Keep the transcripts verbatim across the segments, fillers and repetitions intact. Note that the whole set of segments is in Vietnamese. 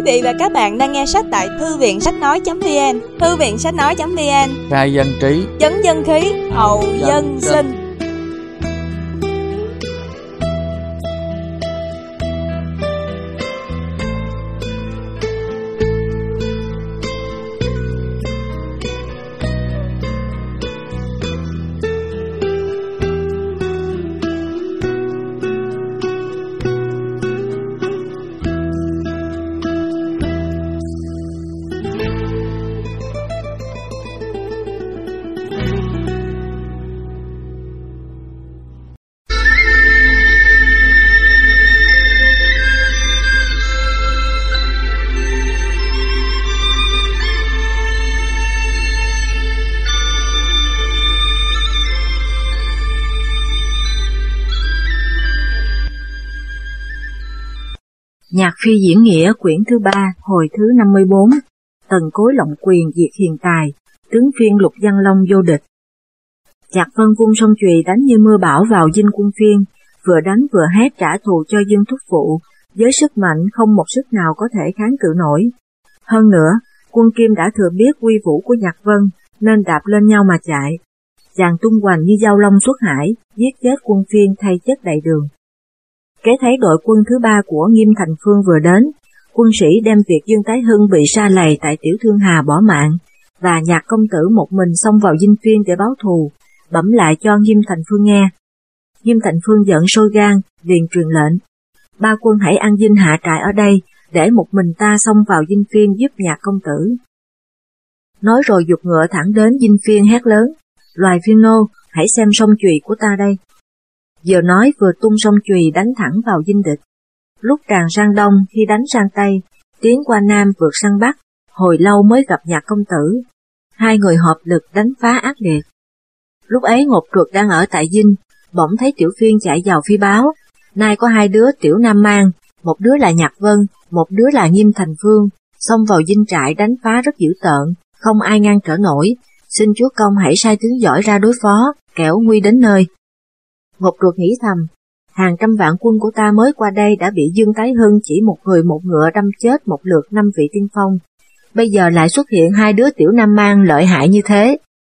Quý vị và các bạn đang nghe sách tại thư viện sách nói.vn. Thư viện sách nói.vn, khai dân trí, chấn dân khí, hậu dân sinh. Nhạc phi diễn nghĩa quyển thứ ba, hồi thứ năm mươi bốn, Tần Cối lộng quyền diệt hiền tài, tướng phiên Lục Văn Long vô địch. Nhạc Vân vung song chùy đánh như mưa bão vào dinh quân phiên, vừa đánh vừa hét trả thù cho Dương Thúc Phụ, với sức mạnh không một sức nào có thể kháng cự nổi. Hơn nữa, quân Kim đã thừa biết uy vũ của Nhạc Vân, nên đạp lên nhau mà chạy. Chàng tung hoành như dao long xuất hải, giết chết quân phiên thay chất đầy đường. Kế thấy đội quân thứ ba của Nghiêm Thành Phương vừa đến, quân sĩ đem việc Dương Tái Hưng bị sa lầy tại Tiểu Thương Hà bỏ mạng, và Nhạc công tử một mình xông vào dinh phiên để báo thù, bẩm lại cho Nghiêm Thành Phương nghe. Nghiêm Thành Phương giận sôi gan, liền truyền lệnh: ba quân hãy ăn dinh hạ trại ở đây, để một mình ta xông vào dinh phiên giúp Nhạc công tử. Nói rồi giục ngựa thẳng đến dinh phiên hét lớn: loài phiên nô, hãy xem song chùy của ta đây. Vừa nói vừa tung song chùy đánh thẳng vào dinh địch. Lúc tràn sang đông khi đánh sang tây, tiến qua nam vượt sang bắc, hồi lâu mới gặp Nhạc công tử. Hai người hợp lực đánh phá ác liệt. Lúc ấy Ngột Truật đang ở tại dinh, bỗng thấy Tiểu Phiên chạy vào phi báo, nay có hai đứa Tiểu Nam Mang, một đứa là Nhạc Vân, một đứa là Nghiêm Thành Phương, xông vào dinh trại đánh phá rất dữ tợn, không ai ngăn trở nổi, xin chúa công hãy sai tướng giỏi ra đối phó, kẻo nguy đến nơi. Ngột Truật nghĩ thầm, hàng trăm vạn quân của ta mới qua đây đã bị Dương Tái Hưng chỉ một người một ngựa đâm chết một lượt năm vị tiên phong, bây giờ lại xuất hiện hai đứa Tiểu Nam Mang lợi hại như thế,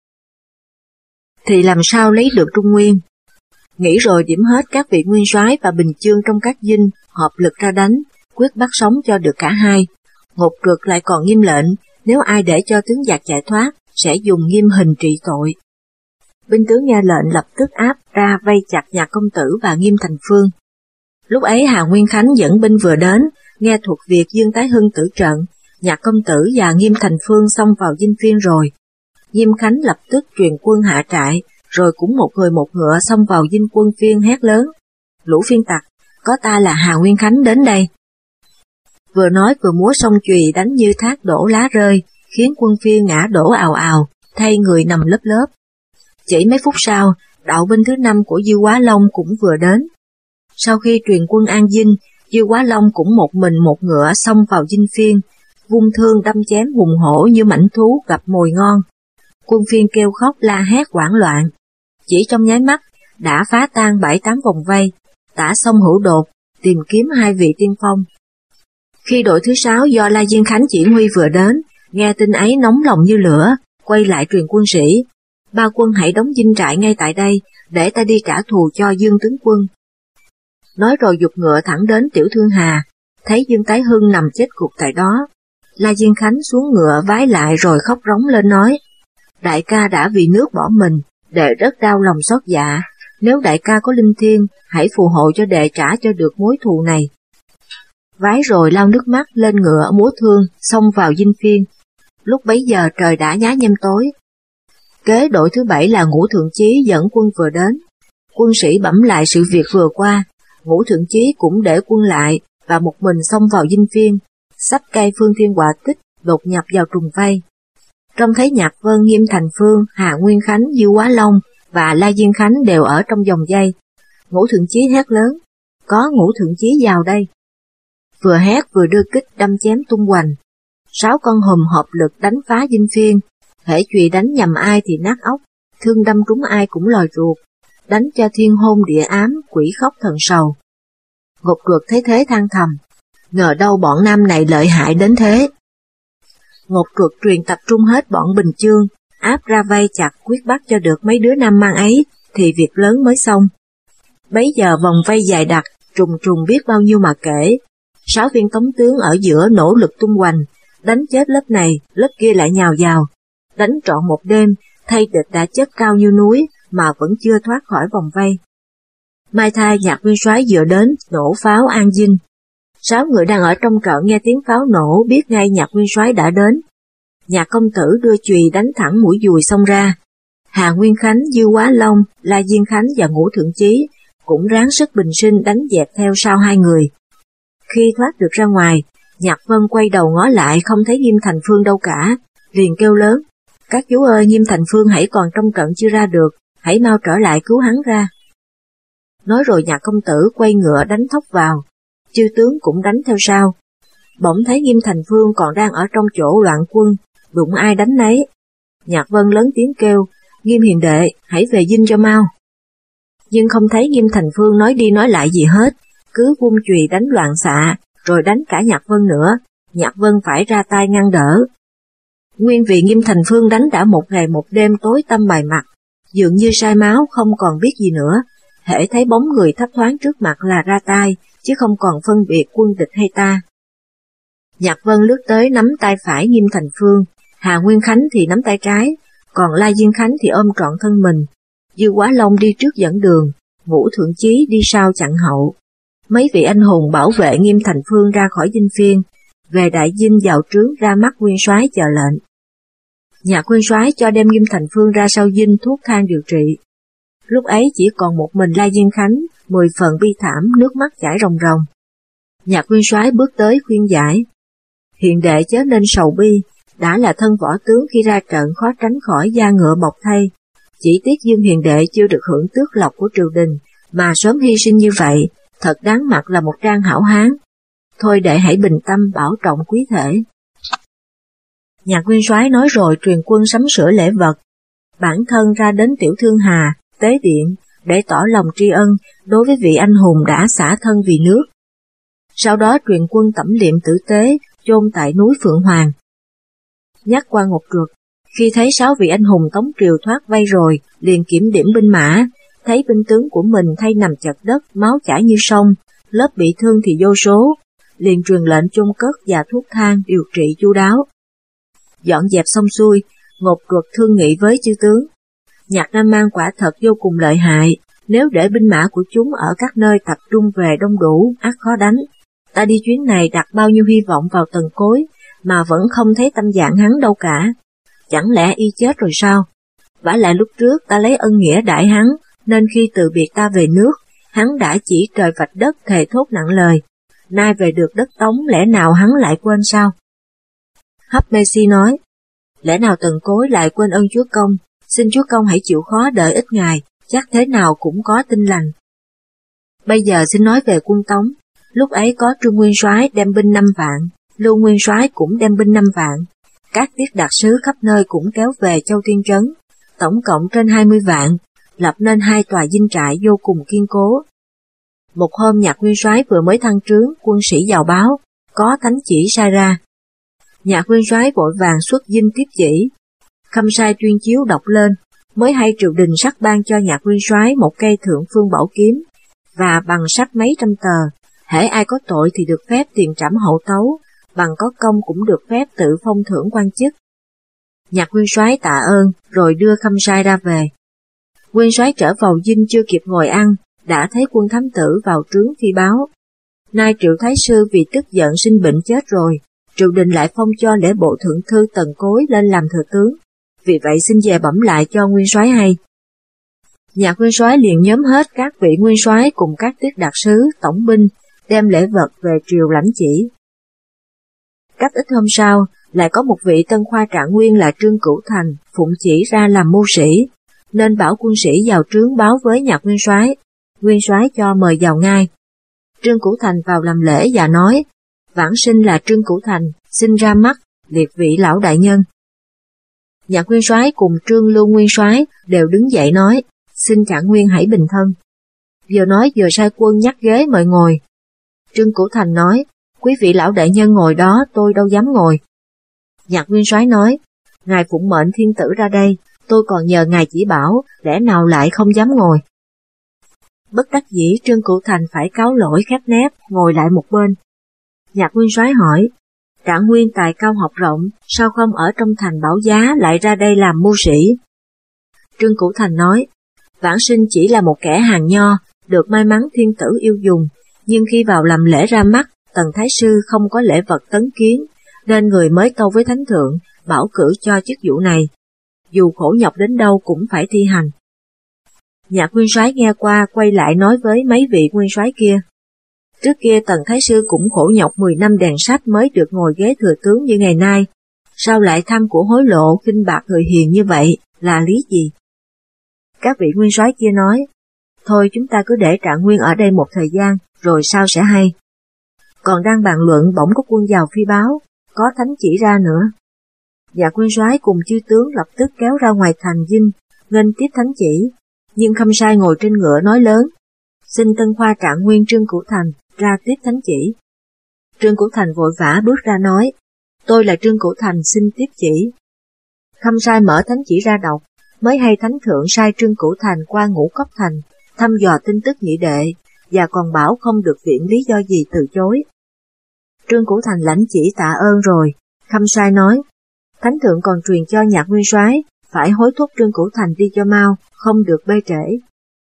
thì làm sao lấy được Trung Nguyên? Nghĩ rồi điểm hết các vị nguyên soái và bình chương trong các dinh hợp lực ra đánh, quyết bắt sống cho được cả hai. Ngột Truật lại còn nghiêm lệnh, nếu ai để cho tướng giặc chạy thoát, sẽ dùng nghiêm hình trị tội. Binh tướng nghe lệnh lập tức áp ra vây chặt Nhạc công tử và Nghiêm Thành Phương. Lúc ấy Hà Nguyên Khánh dẫn binh vừa đến, nghe thuộc việc Dương Tái Hưng tử trận, Nhạc công tử và Nghiêm Thành Phương xông vào dinh phiên rồi. Nghiêm Khánh lập tức truyền quân hạ trại, rồi cũng một người một ngựa xông vào dinh quân phiên hét lớn: lũ phiên tặc, có ta là Hà Nguyên Khánh đến đây. Vừa nói vừa múa song chùy đánh như thác đổ lá rơi, khiến quân phiên ngã đổ ào ào, thay người nằm lớp lớp. Chỉ mấy phút sau, đạo binh thứ năm của Dư Quá Long cũng vừa đến. Sau khi truyền quân an dinh, Dư Quá Long cũng một mình một ngựa xông vào dinh phiên, vung thương đâm chém hùng hổ như mãnh thú gặp mồi ngon. Quân phiên kêu khóc la hét hoảng loạn. Chỉ trong nháy mắt, đã phá tan bảy tám vòng vây, tả sông Hữu Đột, tìm kiếm hai vị tiên phong. Khi đội thứ sáu do La Diên Khánh chỉ huy vừa đến, nghe tin ấy nóng lòng như lửa, quay lại truyền quân sĩ: ba quân hãy đóng dinh trại ngay tại đây, để ta đi trả thù cho Dương tướng quân. Nói rồi giục ngựa thẳng đến Tiểu Thương Hà, thấy Dương Tái Hưng nằm chết gục tại đó. La Diên Khánh xuống ngựa vái lại rồi khóc rống lên nói: đại ca đã vì nước bỏ mình, đệ rất đau lòng xót dạ, nếu đại ca có linh thiêng, hãy phù hộ cho đệ trả cho được mối thù này. Vái rồi lau nước mắt lên ngựa múa thương, xông vào dinh phiên. Lúc bấy giờ trời đã nhá nhem tối. Kế đội thứ bảy là Ngũ Thượng Chí dẫn quân vừa đến. Quân sĩ bẩm lại sự việc vừa qua, Ngũ Thượng Chí cũng để quân lại và một mình xông vào dinh phiên, xách cây Phương Thiên Họa Tích đột nhập vào trùng vây. Trông thấy Nhạc Vân, Nghiêm Thành Phương, Hà Nguyên Khánh, Dư Quá Long và La Diên Khánh đều ở trong vòng dây. Ngũ Thượng Chí hét lớn: có Ngũ Thượng Chí vào đây. Vừa hét vừa đưa kích đâm chém tung hoành. Sáu con hùm hợp lực đánh phá dinh phiên, hễ chùy đánh nhầm ai thì nát óc, thương đâm trúng ai cũng lòi ruột, đánh cho thiên hôn địa ám, quỷ khóc thần sầu. Ngột Truật thấy thế than thầm: ngờ đâu bọn nam này lợi hại đến thế. Ngột Truật truyền tập trung hết bọn Bình Chương, áp ra vây chặt quyết bắt cho được mấy đứa nam mang ấy, thì việc lớn mới xong. Bấy giờ vòng vây dài đặc, trùng trùng biết bao nhiêu mà kể. Sáu viên tống tướng ở giữa nỗ lực tung hoành, đánh chết lớp này, lớp kia lại nhào vào. Đánh trọn một đêm, thay địch đã chất cao như núi, mà vẫn chưa thoát khỏi vòng vây. Mai thay Nhạc Nguyên Soái vừa đến, nổ pháo an dinh. Sáu người đang ở trong trận nghe tiếng pháo nổ biết ngay Nhạc Nguyên Soái đã đến. Nhạc công tử đưa chùy đánh thẳng mũi dùi xông ra. Hà Nguyên Khánh, Dư Quá Long, La Diên Khánh và Ngũ Thượng Chí cũng ráng sức bình sinh đánh dẹp theo sau hai người. Khi thoát được ra ngoài, Nhạc Vân quay đầu ngó lại không thấy Nghiêm Thành Phương đâu cả, liền kêu lớn: "Các chú ơi, Nghiêm Thành Phương hãy còn trong trận chưa ra được, hãy mau trở lại cứu hắn ra." Nói rồi Nhạc công tử quay ngựa đánh thốc vào, chư tướng cũng đánh theo sau. Bỗng thấy Nghiêm Thành Phương còn đang ở trong chỗ loạn quân, đụng ai đánh nấy. Nhạc Vân lớn tiếng kêu: "Nghiêm hiền đệ, hãy về dinh cho mau." Nhưng không thấy Nghiêm Thành Phương nói đi nói lại gì hết, cứ vung chùy đánh loạn xạ, rồi đánh cả Nhạc Vân nữa. Nhạc Vân phải ra tay ngăn đỡ. Nguyên vì Nghiêm Thành Phương đánh đã một ngày một đêm tối tăm bài mặt, dường như sai máu không còn biết gì nữa, hễ thấy bóng người thấp thoáng trước mặt là ra tay, chứ không còn phân biệt quân địch hay ta. Nhạc Vân lướt tới nắm tay phải Nghiêm Thành Phương, Hà Nguyên Khánh thì nắm tay trái, còn La Diên Khánh thì ôm trọn thân mình. Dư Quá Long đi trước dẫn đường, Ngũ Thượng Chí đi sau chặn hậu. Mấy vị anh hùng bảo vệ Nghiêm Thành Phương ra khỏi dinh phiên, về đại dinh vào trướng ra mắt Nguyên Soái chờ lệnh. Nhạc Nguyên Soái cho đem Nghiêm Thành Phương ra sau dinh thuốc thang điều trị. Lúc ấy chỉ còn một mình La Diên Khánh, mười phần bi thảm, nước mắt chảy ròng ròng. Nhạc Nguyên Soái bước tới khuyên giải: "Hiền đệ chớ nên sầu bi, đã là thân võ tướng khi ra trận khó tránh khỏi da ngựa bọc thây. Chỉ tiếc Dương hiền đệ chưa được hưởng tước lộc của triều đình, mà sớm hy sinh như vậy, thật đáng mặt là một trang hảo hán. Thôi đệ hãy bình tâm bảo trọng quý thể." Nhạc Nguyên Soái nói rồi truyền quân sắm sửa lễ vật. Bản thân ra đến Tiểu Thương Hà, Tế Điện, để tỏ lòng tri ân đối với vị anh hùng đã xả thân vì nước. Sau đó truyền quân tẩm liệm tử tế, chôn tại núi Phượng Hoàng. Nhắc qua Ngột Truật, khi thấy sáu vị anh hùng Tống triều thoát vây rồi, liền kiểm điểm binh mã, thấy binh tướng của mình thay nằm chật đất, máu chảy như sông, lớp bị thương thì vô số, liền truyền lệnh chôn cất và thuốc thang điều trị chu đáo. Dọn dẹp xong xuôi, Ngột Truật thương nghị với chư tướng: Nhạc Nam Mang quả thật vô cùng lợi hại, nếu để binh mã của chúng ở các nơi tập trung về đông đủ, ắt khó đánh. Ta đi chuyến này đặt bao nhiêu hy vọng vào Tần Cối, mà vẫn không thấy tâm dạng hắn đâu cả. Chẳng lẽ y chết rồi sao? Vả lại lúc trước ta lấy ân nghĩa đãi hắn, nên khi từ biệt ta về nước, hắn đã chỉ trời vạch đất thề thốt nặng lời. Nay về được đất Tống, lẽ nào hắn lại quên sao? Hấp Mê Si nói: Lẽ nào Tần Cối lại quên ơn chúa công? Xin chúa công hãy chịu khó đợi ít ngày, chắc thế nào cũng có tin lành. Bây giờ xin nói về quân Tống. Lúc ấy có Trương Nguyên Soái đem binh năm vạn, Lưu Nguyên Soái cũng đem binh năm vạn. Các tiết đặc sứ khắp nơi cũng kéo về Châu Tiên Trấn, tổng cộng trên hai mươi vạn, lập nên hai tòa dinh trại vô cùng kiên cố. Một hôm Nhạc Nguyên Soái vừa mới thăng trướng, quân sĩ vào báo, có thánh chỉ sai ra. Nhạc Nguyên Soái vội vàng xuất dinh tiếp chỉ. Khâm sai tuyên chiếu đọc lên, mới hay triều đình sắc ban cho Nhạc Nguyên Soái một cây thượng phương bảo kiếm, và bằng sắt mấy trăm tờ, hễ ai có tội thì được phép tiền trảm hậu tấu, bằng có công cũng được phép tự phong thưởng quan chức. Nhạc Nguyên Soái tạ ơn, rồi đưa khâm sai ra về. Nguyên Soái trở vào dinh chưa kịp ngồi ăn, đã thấy quân thám tử vào trướng phi báo. Nay Triệu Thái Sư vì tức giận sinh bệnh chết rồi, triều đình lại phong cho lễ bộ thượng thư Tần Cối lên làm thừa tướng, vì vậy xin về bẩm lại cho Nguyên Soái hay. Nhạc Nguyên Soái liền nhóm hết các vị nguyên soái cùng các tiết đặc sứ, tổng binh, đem lễ vật về triều lãnh chỉ. Cách ít hôm sau, lại có một vị tân khoa trạng nguyên là Trương Cửu Thành phụng chỉ ra làm mưu sĩ, nên bảo quân sĩ vào trướng báo với Nhạc Nguyên Soái. Nguyên Soái cho mời vào ngay. Trương Cửu Thành vào làm lễ và nói: Vãng sinh là Trương Cửu Thành, xin ra mắt liệt vị lão đại nhân. Nhạc Nguyên Soái cùng Trương Lưu Nguyên Soái đều đứng dậy nói: Xin trạng nguyên hãy bình thân. Vừa nói vừa sai quân nhắc ghế mời ngồi. Trương Cửu Thành nói: Quý vị lão đại nhân ngồi đó, tôi đâu dám ngồi. Nhạc nguyên soái nói, ngài phụng mệnh thiên tử ra đây, tôi còn nhờ ngài chỉ bảo, lẽ nào lại không dám ngồi. Bất đắc dĩ Trương Cửu Thành phải cáo lỗi khép nép, ngồi lại một bên. Nhạc nguyên soái hỏi, Trạng Nguyên tài cao học rộng, sao không ở trong thành Bảo Giá lại ra đây làm mưu sĩ? Trương Cửu Thành nói, vãng sinh chỉ là một kẻ hàng nho, được may mắn thiên tử yêu dùng, nhưng khi vào làm lễ ra mắt, Tần Thái Sư không có lễ vật tấn kiến, nên người mới tâu với Thánh Thượng, bảo cử cho chức vụ này. Dù khổ nhọc đến đâu cũng phải thi hành. Nhạc nguyên soái nghe qua quay lại nói với mấy vị nguyên soái kia. Trước kia Tần Thái Sư cũng khổ nhọc mười năm đèn sách mới được ngồi ghế thừa tướng như ngày nay, sao lại tham của hối lộ khinh bạc người hiền như vậy, là lý gì? Các vị nguyên soái kia nói, thôi chúng ta cứ để Trạng Nguyên ở đây một thời gian, rồi sao sẽ hay. Còn đang bàn luận bỗng có quân vào phi báo, có thánh chỉ ra nữa. Nhạc nguyên soái cùng chư tướng lập tức kéo ra ngoài thành dinh, nghênh tiếp thánh chỉ, nhưng Khâm Sai ngồi trên ngựa nói lớn, xin Tân Khoa Trạng Nguyên Trương Cửu Thành ra tiếp thánh chỉ. Trương Cửu Thành vội vã bước ra nói, tôi là Trương Cửu Thành xin tiếp chỉ. Khâm Sai mở thánh chỉ ra đọc, mới hay Thánh Thượng sai Trương Cửu Thành qua Ngũ Cốc Thành, thăm dò tin tức nhị đệ, và còn bảo không được viện lý do gì từ chối. Trương Cửu Thành lãnh chỉ tạ ơn rồi, Khâm Sai nói, Thánh Thượng còn truyền cho Nhạc nguyên soái phải hối thúc Trương Cửu Thành đi cho mau, không được bê trễ.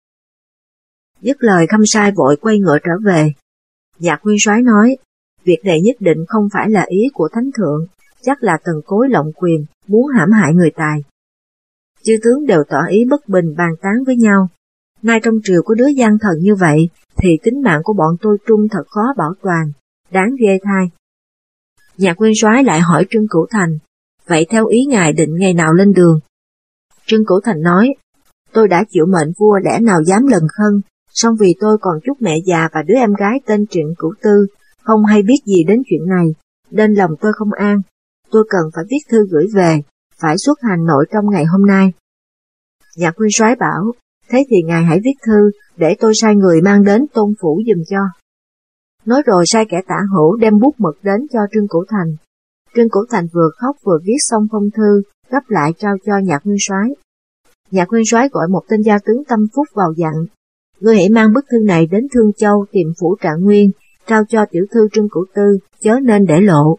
Dứt lời Khâm Sai vội quay ngựa trở về. Nhạc nguyên soái nói, việc này nhất định không phải là ý của Thánh Thượng, chắc là Tần Cối lộng quyền, muốn hãm hại người tài. Chư tướng đều tỏ ý bất bình bàn tán với nhau. Nay trong triều có đứa gian thần như vậy, thì tính mạng của bọn tôi Trung thật khó bảo toàn, đáng ghê thai. Nhạc nguyên soái lại hỏi Trương Cửu Thành, vậy theo ý ngài định ngày nào lên đường? Trương Cửu Thành nói, tôi đã chịu mệnh vua lẽ nào dám lần khân, song vì tôi còn chút mẹ già và đứa em gái tên Trịnh Cửu Tư, không hay biết gì đến chuyện này, nên lòng tôi không an, tôi cần phải viết thư gửi về, phải xuất hành nội trong ngày hôm nay. Nhạc nguyên soái bảo, thế thì ngài hãy viết thư, để tôi sai người mang đến Tôn phủ giùm cho. Nói rồi sai kẻ tả hữu đem bút mực đến cho Trương Cửu Thành. Trương Cửu Thành vừa khóc vừa viết xong phong thư, gấp lại trao cho Nhạc nguyên soái. Nhạc nguyên soái gọi một tên gia tướng tâm phúc vào dặn, ngươi hãy mang bức thư này đến Thương Châu tìm phủ Trạng Nguyên, trao cho tiểu thư Trương Cửu Tư, chớ nên để lộ.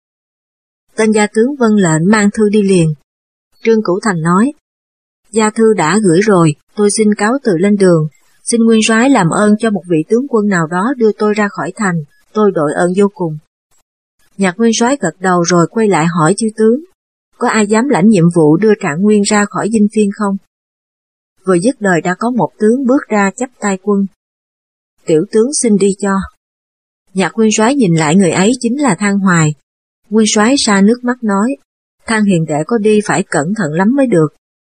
Tên gia tướng vâng lệnh mang thư đi liền. Trương Cửu Thành nói, gia thư đã gửi rồi, tôi xin cáo từ lên đường, xin nguyên soái làm ơn cho một vị tướng quân nào đó đưa tôi ra khỏi thành, tôi đội ơn vô cùng. Nhạc nguyên soái gật đầu rồi quay lại hỏi chư tướng, có ai dám lãnh nhiệm vụ đưa Trạng Nguyên ra khỏi dinh phiên không? Vừa dứt lời đã có một tướng bước ra chắp tay quân. Tiểu tướng xin đi cho. Nhạc nguyên soái nhìn lại người ấy chính là Thang Hoài. Nguyên soái sa nước mắt nói, Thang hiền đệ có đi phải cẩn thận lắm mới được.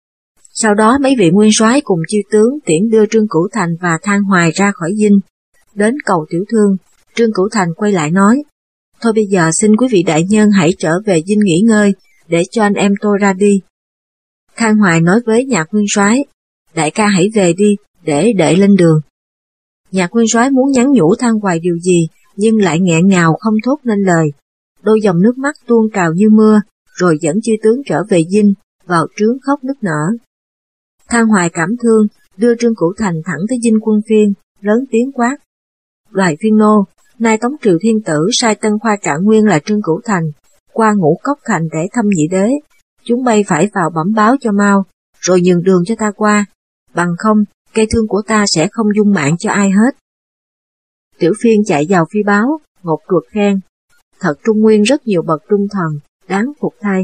Sau đó mấy vị nguyên soái cùng chư tướng tiễn đưa Trương Cửu Thành và Thang Hoài ra khỏi dinh. Đến cầu tiểu thương, Trương Cửu Thành quay lại nói, thôi bây giờ xin quý vị đại nhân hãy trở về dinh nghỉ ngơi, để cho anh em tôi ra đi. Thang Hoài nói với Nhạc nguyên soái, đại ca hãy về đi, để đệ lên đường. Nhạc nguyên soái muốn nhắn nhủ Thang Hoài điều gì, nhưng lại nghẹn ngào không thốt nên lời. Đôi dòng nước mắt tuôn trào như mưa, rồi dẫn chư tướng trở về dinh, vào trướng khóc nức nở. Thang Hoài cảm thương, đưa Trương Cửu Thành thẳng tới dinh quân phiên, lớn tiếng quát. Loài phiên nô, nay Tống Triều Thiên Tử sai Tân Khoa Trạng Nguyên là Trương Cửu Thành, qua Ngũ Cốc Thành để thăm nhị đế, chúng bay phải vào bẩm báo cho mau, rồi nhường đường cho ta qua, bằng không, cây thương của ta sẽ không dung mạng cho ai hết. Tiểu phiên chạy vào phi báo, ngột ruột khen, thật Trung Nguyên rất nhiều bậc trung thần, đáng phục thay.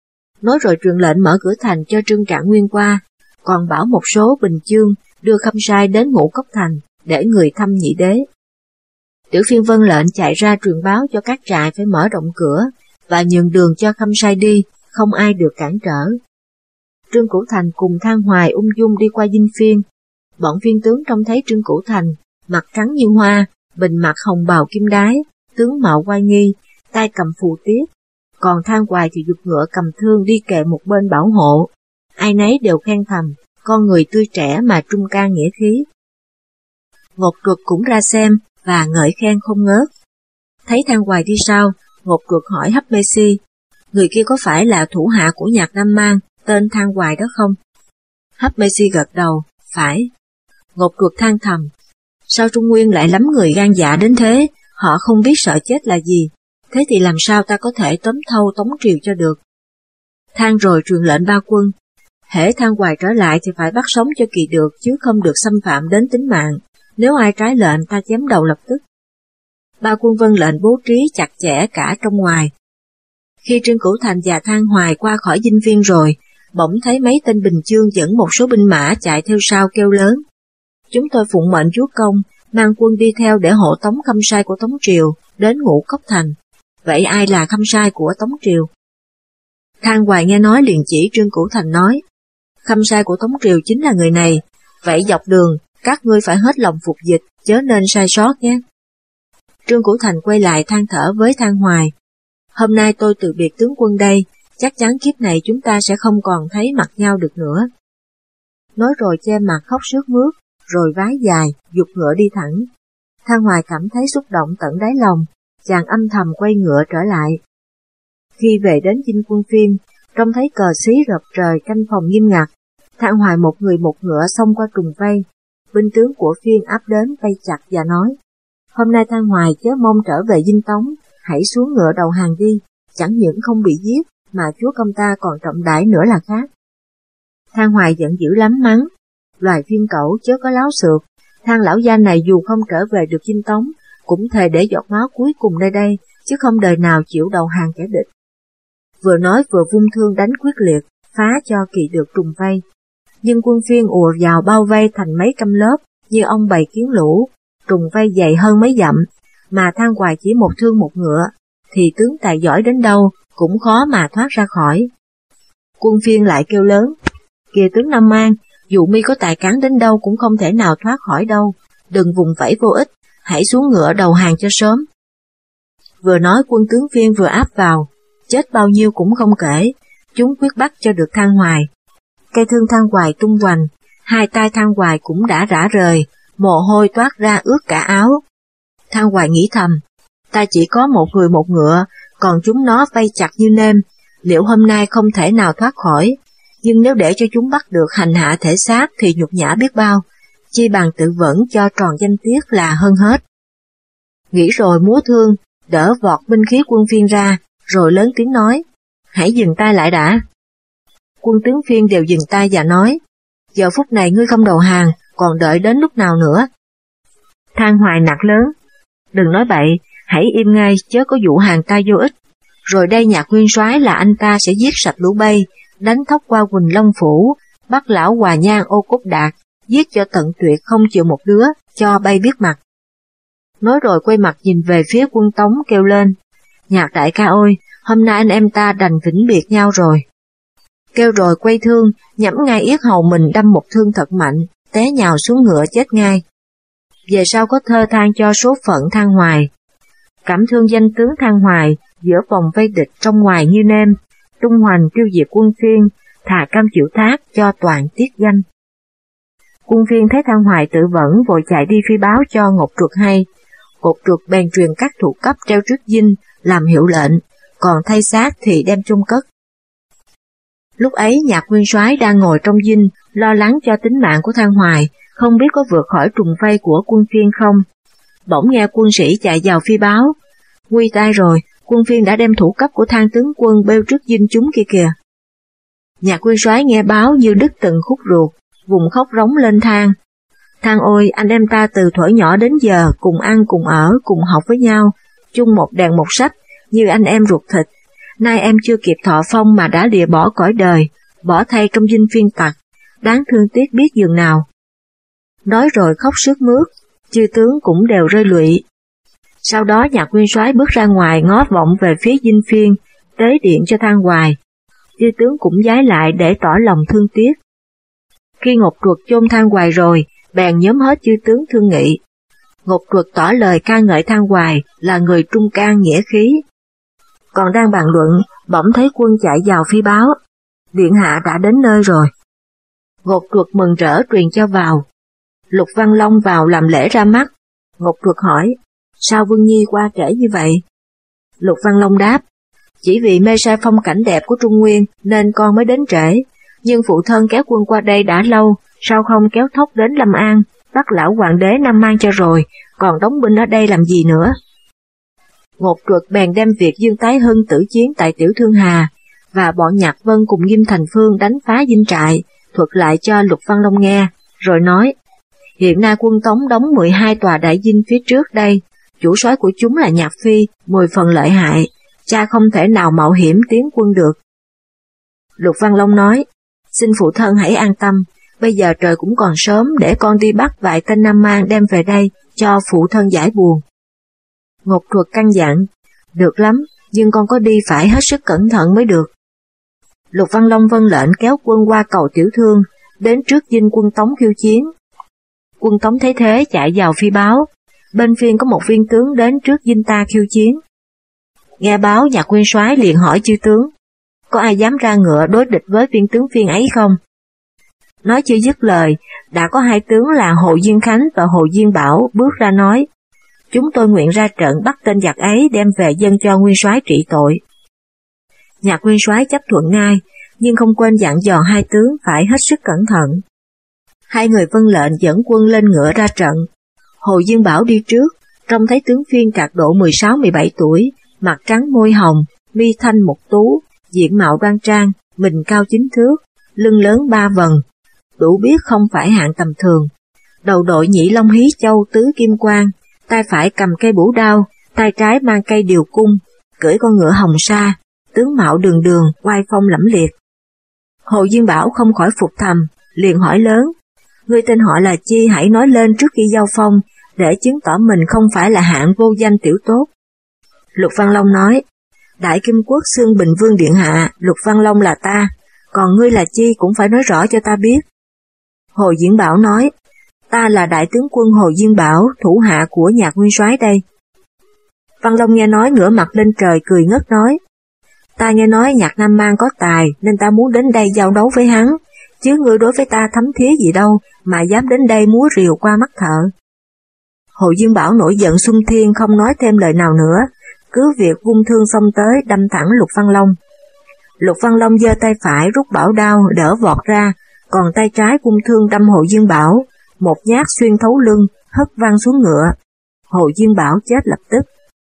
Nói rồi truyền lệnh mở cửa thành cho Trương Trạng Nguyên qua, còn bảo một số bình chương đưa Khâm Sai đến Ngũ Cốc Thành, để người thăm nhị đế. Tiểu phiên vâng lệnh chạy ra truyền báo cho các trại phải mở rộng cửa, và nhường đường cho Khâm Sai đi, không ai được cản trở. Trương Cửu Thành cùng Thang Hoài ung dung đi qua dinh phiên. Bọn phiên tướng trông thấy Trương Cửu Thành, mặt trắng như hoa, bình mặt hồng bào kim đái, tướng mạo oai nghi, tay cầm phù tiết, còn Thang Hoài thì giục ngựa cầm thương đi kề một bên bảo hộ. Ai nấy đều khen thầm, con người tươi trẻ mà trung can nghĩa khí. Ngột ruột cũng ra xem và ngợi khen không ngớt. Thấy Thang Hoài đi sau, Ngột Ruột hỏi Hấp Mê Si, người kia có phải là thủ hạ của Nhạc Nam Mang, tên Thang Hoài đó không? Hấp Mê Si gật đầu, phải. Ngột Ruột than thầm, sao Trung Nguyên lại lắm người gan dạ đến thế, họ không biết sợ chết là gì, thế thì làm sao ta có thể tóm thâu Tống Triều cho được. Than rồi truyền lệnh ba quân, hễ Thang Hoài trở lại thì phải bắt sống cho kỳ được chứ không được xâm phạm đến tính mạng, nếu ai trái lệnh ta chém đầu lập tức. Ba quân vâng lệnh bố trí chặt chẽ cả trong ngoài. Khi Trương Cửu Thành và Thang Hoài qua khỏi dinh viên rồi, bỗng thấy mấy tên Bình Chương dẫn một số binh mã chạy theo sau kêu lớn. Chúng tôi phụng mệnh chúa công, mang quân đi theo để hộ tống khâm sai của Tống Triều đến Ngũ Cốc Thành. Vậy ai là khâm sai của Tống Triều? Thang Hoài nghe nói liền chỉ Trương Cửu Thành nói, khâm sai của Tống Triều chính là người này, vậy dọc đường các ngươi phải hết lòng phục dịch, chớ nên sai sót nhé. Trương Cửu Thành quay lại than thở với Thang Hoài, hôm nay tôi từ biệt tướng quân đây, chắc chắn kiếp này chúng ta sẽ không còn thấy mặt nhau được nữa. Nói rồi che mặt khóc sướt mướt, rồi vái dài, giục ngựa đi thẳng. Thang Hoài cảm thấy xúc động tận đáy lòng, chàng âm thầm quay ngựa trở lại. Khi về đến dinh quân Phiên, trông thấy cờ xí rợp trời canh phòng nghiêm ngặt, Thang Hoài một người một ngựa xông qua trùng vây, binh tướng của Phiên áp đến vây chặt và nói, hôm nay Thang Hoài chớ mong trở về dinh Tống, hãy xuống ngựa đầu hàng đi, chẳng những không bị giết, mà chúa công ta còn trọng đãi nữa là khác. Thang Hoài giận dữ lắm mắng, loài Phiên cẩu chớ có láo xược, Thang lão gia này dù không trở về được dinh Tống, cũng thề để giọt máu cuối cùng nơi đây, chứ không đời nào chịu đầu hàng kẻ địch. Vừa nói vừa vung thương đánh quyết liệt, phá cho kỳ được trùng vây. Nhưng quân Phiên ùa vào bao vây thành mấy trăm lớp, như ông bầy kiến lũ, trùng vây dày hơn mấy dặm, mà Thang Hoài chỉ một thương một ngựa, thì tướng tài giỏi đến đâu cũng khó mà thoát ra khỏi. Quân Phiên lại kêu lớn, kìa tướng Nam Mang, dù mi có tài cán đến đâu cũng không thể nào thoát khỏi đâu, đừng vùng vẫy vô ích, hãy xuống ngựa đầu hàng cho sớm. Vừa nói quân tướng Phiên vừa áp vào, chết bao nhiêu cũng không kể, chúng quyết bắt cho được Thang Hoài. Cây thương Thang Hoài tung hoành, hai tay Thang Hoài cũng đã rã rời, mồ hôi toát ra ướt cả áo. Thang Hoài nghĩ thầm, ta chỉ có một người một ngựa, còn chúng nó vây chặt như nêm, liệu hôm nay không thể nào thoát khỏi, nhưng nếu để cho chúng bắt được hành hạ thể xác thì nhục nhã biết bao, chi bằng tự vẫn cho tròn danh tiết là hơn hết. Nghĩ rồi múa thương, đỡ vọt binh khí quân Phiên ra, rồi lớn tiếng nói, hãy dừng tay lại đã. Quân tướng Phiên đều dừng tay và nói, giờ phút này ngươi không đầu hàng, còn đợi đến lúc nào nữa. Thang Hoài nạt lớn, đừng nói bậy, hãy im ngay chớ có vụ hàng ta vô ích. Rồi đây Nhạc Nguyên Soái là anh ta sẽ giết sạch lũ Bay, đánh thóc qua Quỳnh Long Phủ, bắt lão Hòa Nhan Ô Cốt Đạt, giết cho tận tuyệt không chịu một đứa, cho Bay biết mặt. Nói rồi quay mặt nhìn về phía quân Tống kêu lên, Nhạc đại ca ơi, hôm nay anh em ta đành vĩnh biệt nhau rồi. Kêu rồi quay thương, nhắm ngay yết hầu mình đâm một thương thật mạnh, té nhào xuống ngựa chết ngay. Về sau có thơ than cho số phận Thang Hoài. Cảm thương danh tướng Thang Hoài, giữa vòng vây địch trong ngoài như nêm, tung hoành tiêu diệt quân Phiên, thà cam chịu thác cho toàn tiết danh. Quân Phiên thấy Thang Hoài tự vẫn vội chạy đi phi báo cho Ngột Ruột hay. Ngột Ruột bèn truyền các thủ cấp treo trước dinh, làm hiệu lệnh, còn thay xác thì đem chôn cất. Lúc ấy Nhạc Nguyên Soái đang ngồi trong dinh, lo lắng cho tính mạng của Thang Hoài, không biết có vượt khỏi trùng vây của quân Phiên không. Bỗng nghe quân sĩ chạy vào phi báo, nguy tai rồi, quân Phiên đã đem thủ cấp của Thang tướng quân bêu trước dinh chúng kia kìa. Nhạc Nguyên Soái nghe báo như đứt từng khúc ruột, vùng khóc rống lên than. Thang ôi, anh em ta từ thuở nhỏ đến giờ cùng ăn cùng ở cùng học với nhau, chung một đèn một sách, như anh em ruột thịt. Nay em chưa kịp thọ phong mà đã lìa bỏ cõi đời, bỏ thay trong dinh Phiên tặc, đáng thương tiếc biết dường nào. Nói rồi khóc sướt mướt, chư tướng cũng đều rơi lụy. Sau đó Nhạc Nguyên Soái bước ra ngoài ngó vọng về phía dinh Phiên, tế điện cho Thang Hoài. Chư tướng cũng vái lại để tỏ lòng thương tiếc. Khi Ngột Ruột chôn Thang Hoài rồi, bèn nhóm hết chư tướng thương nghị. Ngột Ruột tỏ lời ca ngợi Thang Hoài là người trung can nghĩa khí. Còn đang bàn luận, bỗng thấy quân chạy vào phi báo, điện hạ đã đến nơi rồi. Ngột Ruột mừng rỡ truyền cho vào. Lục Văn Long vào làm lễ ra mắt. Ngột Ruột hỏi, Sao Vương Nhi qua trễ như vậy? Lục Văn Long đáp, chỉ vì mê say phong cảnh đẹp của Trung Nguyên nên con mới đến trễ, nhưng phụ thân kéo quân qua đây đã lâu, sao không kéo thốc đến Lâm An, bắt lão hoàng đế Nam Mang cho rồi, còn đóng binh ở đây làm gì nữa? Ngột Truật bèn đem việc Dương Tái Hưng tử chiến tại Tiểu Thương Hà, và bọn Nhạc Vân cùng Nghiêm Thành Phương đánh phá dinh trại, thuật lại cho Lục Văn Long nghe, rồi nói, hiện nay quân Tống đóng mười hai tòa đại dinh phía trước đây, chủ soái của chúng là Nhạc Phi, mười phần lợi hại, cha không thể nào mạo hiểm tiến quân được. Lục Văn Long nói, xin phụ thân hãy an tâm, bây giờ trời cũng còn sớm để con đi bắt vài tên Nam Mang đem về đây cho phụ thân giải buồn. Ngột Truật căn dặn, được lắm, nhưng con có đi phải hết sức cẩn thận mới được. Lục Văn Long vâng lệnh kéo quân qua cầu Tiểu Thương, đến trước dinh quân Tống khiêu chiến. Quân Tống thấy thế chạy vào phi báo, bên phiên có một viên tướng đến trước dinh ta khiêu chiến. Nghe báo Nhạc Nguyên soái liền hỏi chư tướng, có ai dám ra ngựa đối địch với viên tướng phiên ấy không? Nói chưa dứt lời, đã có hai tướng là Hồ Diên Khánh và Hồ Diên Bảo bước ra nói, chúng tôi nguyện ra trận bắt tên giặc ấy đem về dâng cho Nguyên soái trị tội. Nhạc Nguyên soái chấp thuận ngay, nhưng không quên dặn dò hai tướng phải hết sức cẩn thận. Hai người vâng lệnh dẫn quân lên ngựa ra trận. Hồ Diên Bảo đi trước, trông thấy tướng phiên trạc độ mười sáu mười bảy tuổi, mặt trắng môi hồng, mi thanh mục tú, diện mạo đoan trang, mình cao chín thước, lưng lớn ba vần, đủ biết không phải hạng tầm thường. Đầu đội nhị long hí châu tứ kim quang, tay phải cầm cây bổ đao, tay trái mang cây điều cung, cưỡi con ngựa hồng sa, tướng mạo đường đường, oai phong lẫm liệt. Hồ Diên Bảo không khỏi phục thầm, liền hỏi lớn, ngươi tên họ là chi, hãy nói lên trước khi giao phong, để chứng tỏ mình không phải là hạng vô danh tiểu tốt. Lục Văn Long nói, Đại Kim Quốc xưng Bình Vương điện hạ, Lục Văn Long là ta, còn ngươi là chi cũng phải nói rõ cho ta biết. Hồ Diên Bảo nói, ta là đại tướng quân Hồ Diên Bảo, thủ hạ của Nhạc Nguyên soái đây. Văn Long nghe nói ngửa mặt lên trời cười ngất nói, ta nghe nói Nhạc Nam Mang có tài nên ta muốn đến đây giao đấu với hắn, chứ ngươi đối với ta thấm thía gì đâu mà dám đến đây múa rìu qua mắt thợ. Hồ Diên Bảo nổi giận xung thiên không nói thêm lời nào nữa, cứ việc vung thương xông tới đâm thẳng Lục Văn Long. Lục Văn Long giơ tay phải rút bảo đao đỡ vọt ra, còn tay trái vung thương đâm Hồ Diên Bảo, một nhát xuyên thấu lưng, hất văng xuống ngựa. Hồ Diên Bảo chết lập tức.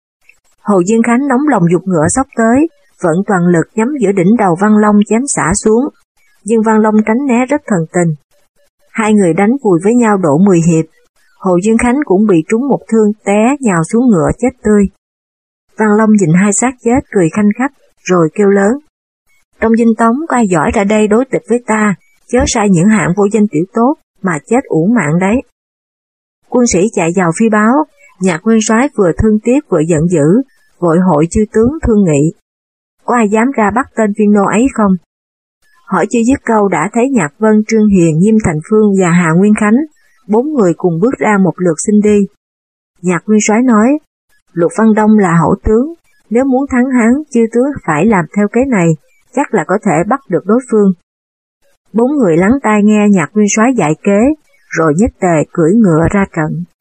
Hồ Diên Khánh nóng lòng giục ngựa xốc tới, vận toàn lực nhắm giữa đỉnh đầu Văn Long chém xả xuống, nhưng Văn Long tránh né rất thần tình. Hai người đánh vùi với nhau độ mười hiệp, Hồ Diên Khánh cũng bị trúng một thương té nhào xuống ngựa chết tươi. Văn Long nhìn hai xác chết cười khanh khách, rồi kêu lớn, trong dinh Tống có ai giỏi ra đây đối địch với ta, chớ sai những hạng vô danh tiểu tốt mà chết uổng mạng đấy. Quân sĩ chạy vào phi báo, Nhạc Nguyên soái vừa thương tiếc vừa giận dữ, vội hội chư tướng thương nghị, có ai dám ra bắt tên viên nô ấy không? Hỏi chưa dứt câu đã thấy Nhạc Vân, Trương Hiền, Nghiêm Thành Phương và Hà Nguyên Khánh, bốn người cùng bước ra một lượt xin đi. Nhạc Nguyên soái nói, Lục Văn Đông là hổ tướng, nếu muốn thắng hắn, chư tướng phải làm theo kế này, chắc là có thể bắt được đối phương. Bốn người lắng tai nghe Nhạc Nguyên soái dạy kế, rồi nhất tề cưỡi ngựa ra trận.